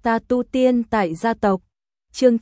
Ta tu tiên tại gia tộc. Chương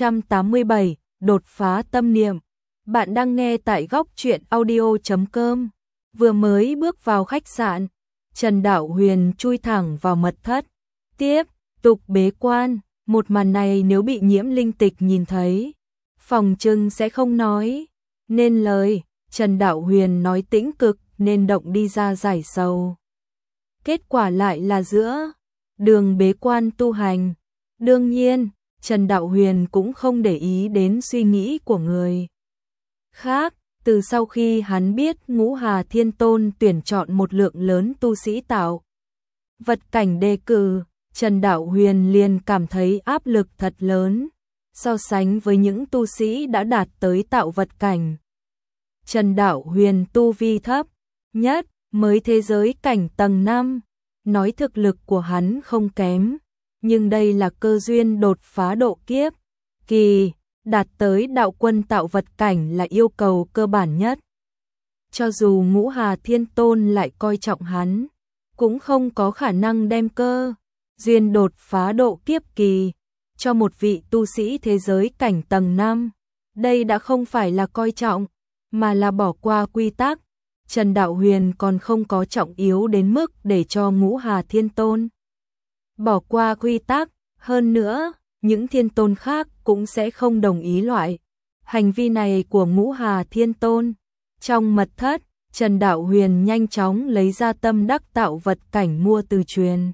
987, đột phá tâm niệm. Bạn đang nghe tại góc truyện audio.com. Vừa mới bước vào khách sạn, Trần Đạo Huyền chui thẳng vào mật thất, tiếp tục bế quan. Một màn này nếu bị Nhiễm Linh Tịch nhìn thấy, phòng trưng sẽ không nói nên lời. Trần Đạo Huyền nói tĩnh cực nên động đi ra giải sầu. Kết quả lại là giữa đường bế quan tu hành. Đương nhiên, Trần Đạo Huyền cũng không để ý đến suy nghĩ của người khác. Từ sau khi hắn biết Ngũ Hà Thiên Tôn tuyển chọn một lượng lớn tu sĩ tạo vật cảnh đề cử, Trần Đạo Huyền liền cảm thấy áp lực thật lớn. So sánh với những tu sĩ đã đạt tới tạo vật cảnh, Trần Đạo Huyền tu vi thấp nhất mới thế giới cảnh tầng 5. Nói thực lực của hắn không kém, nhưng đây là cơ duyên đột phá độ kiếp kỳ, đạt tới đạo quân tạo vật cảnh là yêu cầu cơ bản nhất. Cho dù Ngũ Hà Thiên Tôn lại coi trọng hắn, cũng không có khả năng đem cơ duyên đột phá độ kiếp kỳ cho một vị tu sĩ thế giới cảnh tầng 5. Đây đã không phải là coi trọng, mà là bỏ qua quy tắc. Trần Đạo Huyền còn không có trọng yếu đến mức để cho Ngũ Hà Thiên Tôn bỏ qua quy tắc. Hơn nữa, những thiên tôn khác cũng sẽ không đồng ý loại hành vi này của Ngũ Hà Thiên Tôn. Trong mật thất, Trần Đạo Huyền nhanh chóng lấy ra tâm đắc tạo vật cảnh mua từ truyền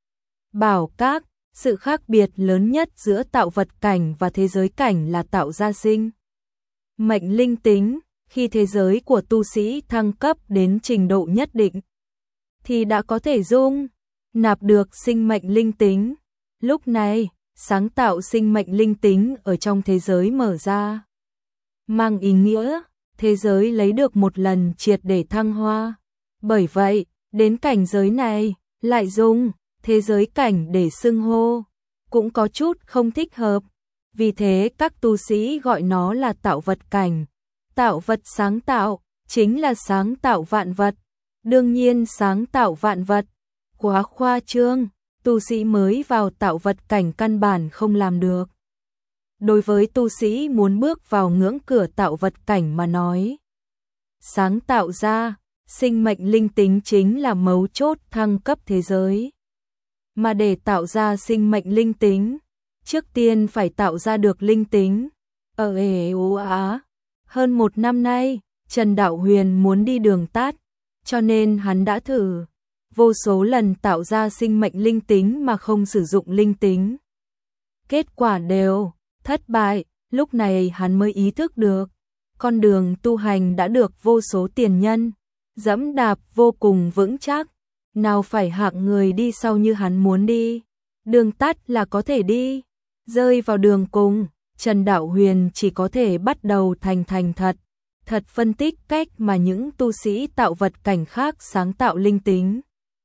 bảo các. Sự khác biệt lớn nhất giữa tạo vật cảnh và thế giới cảnh là tạo ra sinh mệnh linh tính. Khi thế giới của tu sĩ thăng cấp đến trình độ nhất định, thì đã có thể dung nạp được sinh mệnh linh tính. Lúc này, sáng tạo sinh mệnh linh tính ở trong thế giới mở ra, mang ý nghĩa thế giới lấy được một lần triệt để thăng hoa. Bởi vậy, đến cảnh giới này, lại dùng thế giới cảnh để xưng hô, cũng có chút không thích hợp. Vì thế các tu sĩ gọi nó là tạo vật cảnh. Tạo vật sáng tạo, chính là sáng tạo vạn vật. Đương nhiên sáng tạo vạn vật quá khoa trương, tu sĩ mới vào tạo vật cảnh căn bản không làm được. Đối với tu sĩ muốn bước vào ngưỡng cửa tạo vật cảnh mà nói, sáng tạo ra sinh mệnh linh tính chính là mấu chốt thăng cấp thế giới. Mà để tạo ra sinh mệnh linh tính, trước tiên phải tạo ra được linh tính. Ở Á, hơn 1 năm nay, Trần Đạo Huyền muốn đi đường tắt, cho nên hắn đã thử vô số lần tạo ra sinh mệnh linh tính mà không sử dụng linh tính. Kết quả đều thất bại. Lúc này hắn mới ý thức được, con đường tu hành đã được vô số tiền nhân dẫm đạp vô cùng vững chắc. Nào phải hạng người đi sau như hắn muốn đi, đường tắt là có thể đi. Rơi vào đường cùng, Trần Đạo Huyền chỉ có thể bắt đầu thành thật phân tích cách mà những tu sĩ tạo vật cảnh khác sáng tạo linh tính.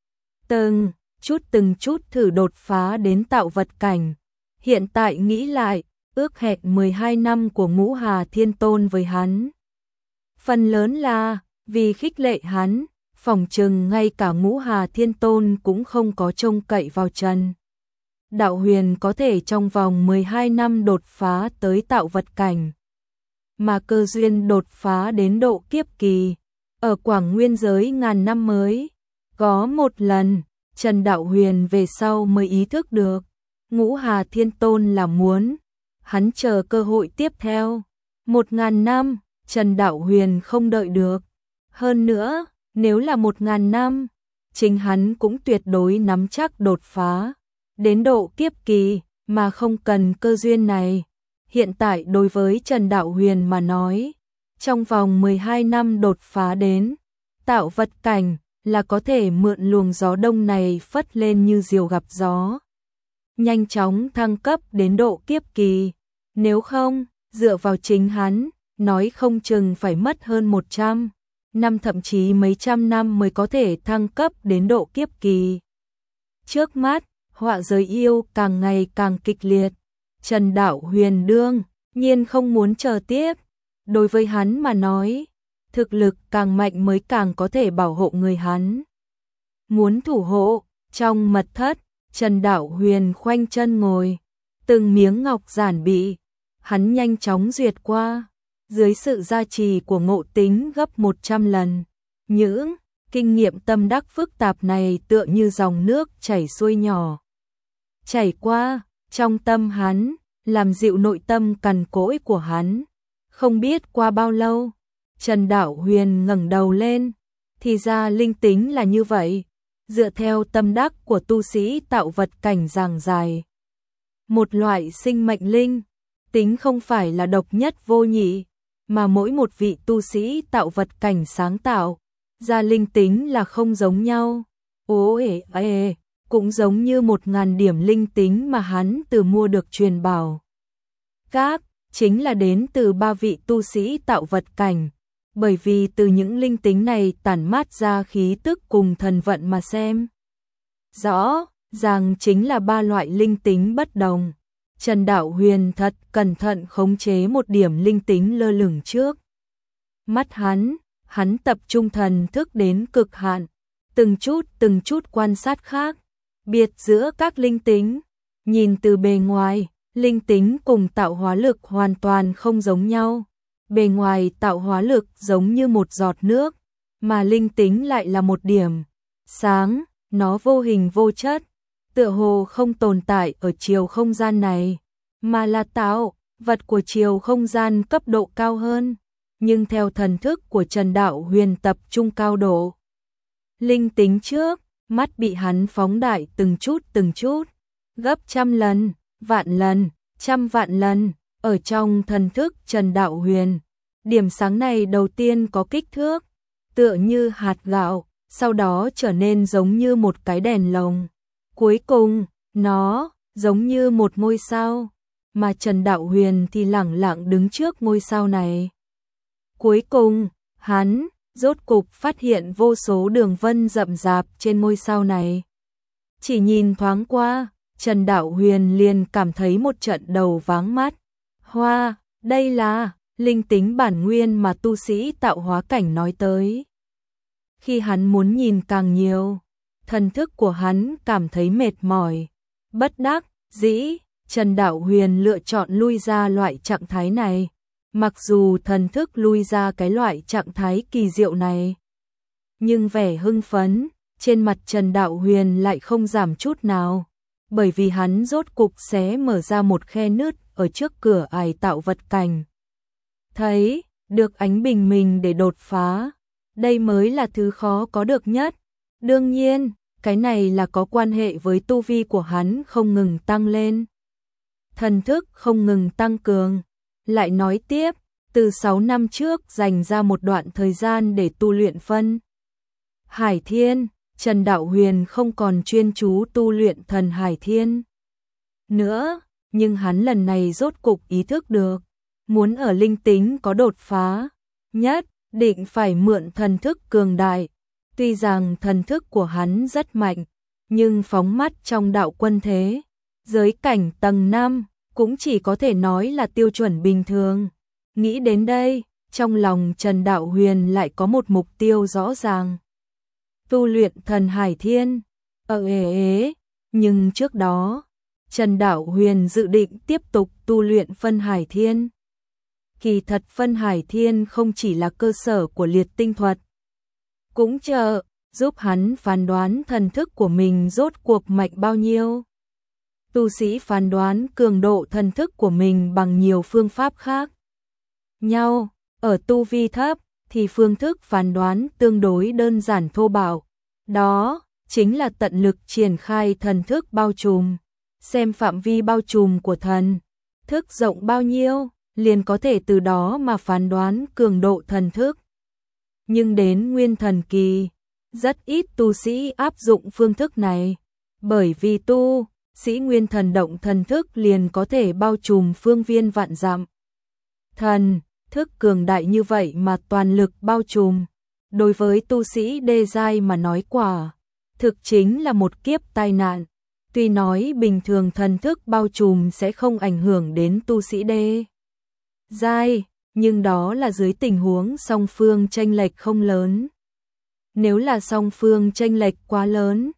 Từng chút thử đột phá đến tạo vật cảnh. Hiện tại nghĩ lại, ước hẹn 12 năm của Ngũ Hà Thiên Tôn với hắn, phần lớn là vì khích lệ hắn. Phỏng chừng ngay cả Ngũ Hà Thiên Tôn cũng không có trông cậy vào Trần Đạo Huyền có thể trong vòng 12 năm đột phá tới tạo vật cảnh. Mà cơ duyên đột phá đến độ kiếp kỳ, ở Quảng Nguyên giới ngàn năm mới có một lần. Trần Đạo Huyền về sau mới ý thức được, Ngũ Hà Thiên Tôn là muốn hắn chờ cơ hội tiếp theo. 1000 năm, Trần Đạo Huyền không đợi được. Hơn nữa, nếu là 1000 năm, chính hắn cũng tuyệt đối nắm chắc đột phá đến độ kiếp kỳ mà không cần cơ duyên này. Hiện tại đối với Trần Đạo Huyền mà nói, trong vòng 12 năm đột phá đến tạo vật cảnh là có thể mượn luồng gió đông này phất lên như diều gặp gió, nhanh chóng thăng cấp đến độ kiếp kỳ. Nếu không, dựa vào chính hắn, nói không chừng phải mất hơn 100 năm thậm chí mấy trăm năm mới có thể thăng cấp đến độ kiếp kỳ. Trước mắt, họa giới yêu càng ngày càng kịch liệt. Trần Đạo Huyền đương nhiên không muốn chờ tiếp. Đối với hắn mà nói, thực lực càng mạnh mới càng có thể bảo hộ người hắn muốn thủ hộ. Trong mật thất, Trần Đạo Huyền khoanh chân ngồi, từng miếng ngọc giản bị hắn nhanh chóng duyệt qua, dưới sự gia trì của ngộ tính gấp 100 lần. Những kinh nghiệm tâm đắc phức tạp này tựa như dòng nước chảy xuôi nhỏ, chảy qua trong tâm hắn, làm dịu nội tâm cằn cỗi của hắn. Không biết qua bao lâu, Trần Đạo Huyền ngẩng đầu lên, thì ra linh tính là như vậy, dựa theo tâm đắc của tu sĩ tạo vật cảnh giảng giải. Một loại sinh mệnh linh tính không phải là độc nhất vô nhị, mà mỗi một vị tu sĩ tạo vật cảnh sáng tạo ra linh tính là không giống nhau. Cũng giống như 1000 điểm linh tính mà hắn từ mua được truyền bảo các, chính là đến từ 3 vị tu sĩ tạo vật cảnh, bởi vì từ những linh tính này tản mát ra khí tức cùng thần vận mà xem rõ ràng chính là 3 loại linh tính bất đồng. Trần Đạo Huyền thật cẩn thận khống chế một điểm linh tính lơ lửng trước mắt hắn tập trung thần thức đến cực hạn, từng chút quan sát khác biệt giữa các linh tính. Nhìn từ bề ngoài, linh tính cùng tạo hóa lực hoàn toàn không giống nhau. Bề ngoài tạo hóa lực giống như một giọt nước, mà linh tính lại là một điểm sáng, nó vô hình vô chất, tựa hồ không tồn tại ở chiều không gian này, mà là tạo vật của chiều không gian cấp độ cao hơn. Nhưng theo thần thức của Trần Đạo Huyền tập trung cao độ, linh tính trước mắt bị hắn phóng đại từng chút, gấp 100 lần, vạn lần, 100 vạn lần. Ở trong thần thức Trần Đạo Huyền, điểm sáng này đầu tiên có kích thước tựa như hạt gạo, sau đó trở nên giống như một cái đèn lồng. Cuối cùng, nó giống như một ngôi sao, mà Trần Đạo Huyền thì lẳng lặng đứng trước ngôi sao này. Cuối cùng, hắn rốt cục phát hiện vô số đường vân rậm rạp trên ngôi sao này. Chỉ nhìn thoáng qua, Trần Đạo Huyền liền cảm thấy một trận đầu váng mắt. Đây là linh tính bản nguyên mà tu sĩ tạo hóa cảnh nói tới. Khi hắn muốn nhìn càng nhiều, thần thức của hắn cảm thấy mệt mỏi. Bất đắc dĩ, Trần Đạo Huyền lựa chọn lui ra loại trạng thái này. Mặc dù thần thức lui ra cái loại trạng thái kỳ diệu này, nhưng vẻ hưng phấn trên mặt Trần Đạo Huyền lại không giảm chút nào, bởi vì hắn rốt cục xé mở ra một khe nứt ở trước cửa ải tạo vật cảnh. Thấy được ánh bình minh để đột phá, đây mới là thứ khó có được nhất. Đương nhiên, cái này là có quan hệ với tu vi của hắn không ngừng tăng lên, thần thức không ngừng tăng cường. Lại nói tiếp, từ 6 năm trước dành ra một đoạn thời gian để tu luyện phân Hải Thiên, Trần Đạo Huyền không còn chuyên chú tu luyện thần Hải Thiên nữa, nhưng hắn lần này rốt cục ý thức được, muốn ở linh tính có đột phá, nhất định phải mượn thần thức cường đại. Tuy rằng thần thức của hắn rất mạnh, nhưng phóng mắt trong đạo quân thế giới cảnh tầng 5 cũng chỉ có thể nói là tiêu chuẩn bình thường. Nghĩ đến đây, trong lòng Trần Đạo Huyền lại có một mục tiêu rõ ràng. Tu luyện thần Hải Thiên. Nhưng trước đó, Trần Đạo Huyền dự định tiếp tục tu luyện phân Hải Thiên. Kỳ thật phân Hải Thiên không chỉ là cơ sở của liệt tinh thuật, cũng giúp hắn phán đoán thần thức của mình rốt cuộc mạnh bao nhiêu. Tu sĩ phán đoán cường độ thần thức của mình bằng nhiều phương pháp khác nhau. Ở tu vi thấp thì phương thức phán đoán tương đối đơn giản thô bạo, đó chính là tận lực triển khai thần thức bao trùm, xem phạm vi bao trùm của thần thức rộng bao nhiêu, liền có thể từ đó mà phán đoán cường độ thần thức. Nhưng đến nguyên thần kỳ, rất ít tu sĩ áp dụng phương thức này, bởi vì tu sĩ nguyên thần động thần thức liền có thể bao trùm phương viên vạn dặm. Thần thức cường đại như vậy mà toàn lực bao trùm, đối với tu sĩ đê giai mà nói quả thực chính là một kiếp tai nạn. Tuy nói bình thường thần thức bao trùm sẽ không ảnh hưởng đến tu sĩ đê giai, nhưng đó là dưới tình huống song phương chênh lệch không lớn. Nếu là song phương chênh lệch quá lớn,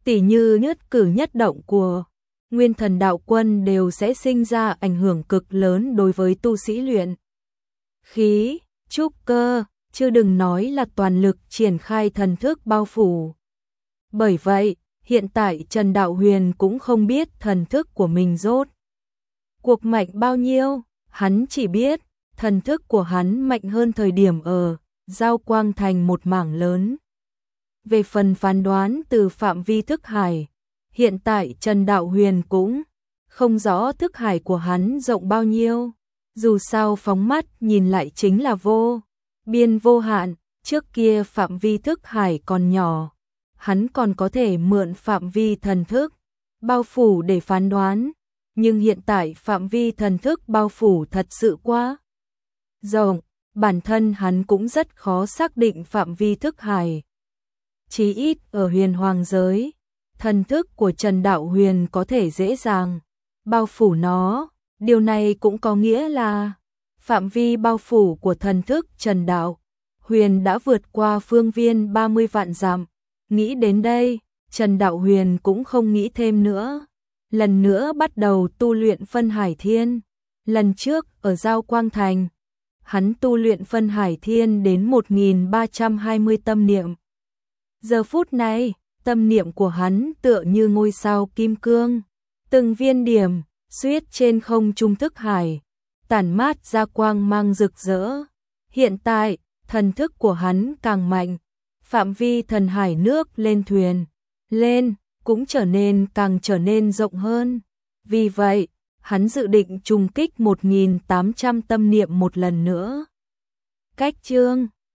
Tỉ như nhất cử nhất động của Nguyên Thần Đạo Quân đều sẽ sinh ra ảnh hưởng cực lớn đối với tu sĩ luyện khí, trúc cơ, chứ đừng nói là toàn lực triển khai thần thức bao phủ. Bởi vậy, hiện tại Trần Đạo Huyền cũng không biết thần thức của mình rốt cuộc mạnh bao nhiêu, hắn chỉ biết thần thức của hắn mạnh hơn thời điểm ở Giao Quang Thành một mảng lớn. Về phần phán đoán từ phạm vi thức hải, hiện tại Trần Đạo Huyền cũng không rõ thức hải của hắn rộng bao nhiêu, dù sao phóng mắt nhìn lại chính là vô biên vô hạn, trước kia phạm vi thức hải còn nhỏ, hắn còn có thể mượn phạm vi thần thức bao phủ để phán đoán, nhưng hiện tại phạm vi thần thức bao phủ thật sự quá rộng, bản thân hắn cũng rất khó xác định phạm vi thức hải. Chí ít ở huyền hoàng giới, thần thức của Trần Đạo Huyền có thể dễ dàng bao phủ nó, điều này cũng có nghĩa là phạm vi bao phủ của thần thức Trần Đạo Huyền đã vượt qua phương viên 30 vạn dặm. Nghĩ đến đây, Trần Đạo Huyền cũng không nghĩ thêm nữa, lần nữa bắt đầu tu luyện Phân Hải Thiên. Lần trước ở Giao Quang Thành, hắn tu luyện Phân Hải Thiên đến 1320 tâm niệm. Giờ phút này, tâm niệm của hắn tựa như ngôi sao kim cương, từng viên điểm xuyết trên không trung thức hải, tản mát ra quang mang rực rỡ. Hiện tại, thần thức của hắn càng mạnh, phạm vi thần hải nước lên thuyền lên cũng càng trở nên rộng hơn. Vì vậy, hắn dự định trùng kích 1800 tâm niệm một lần nữa. Cách chương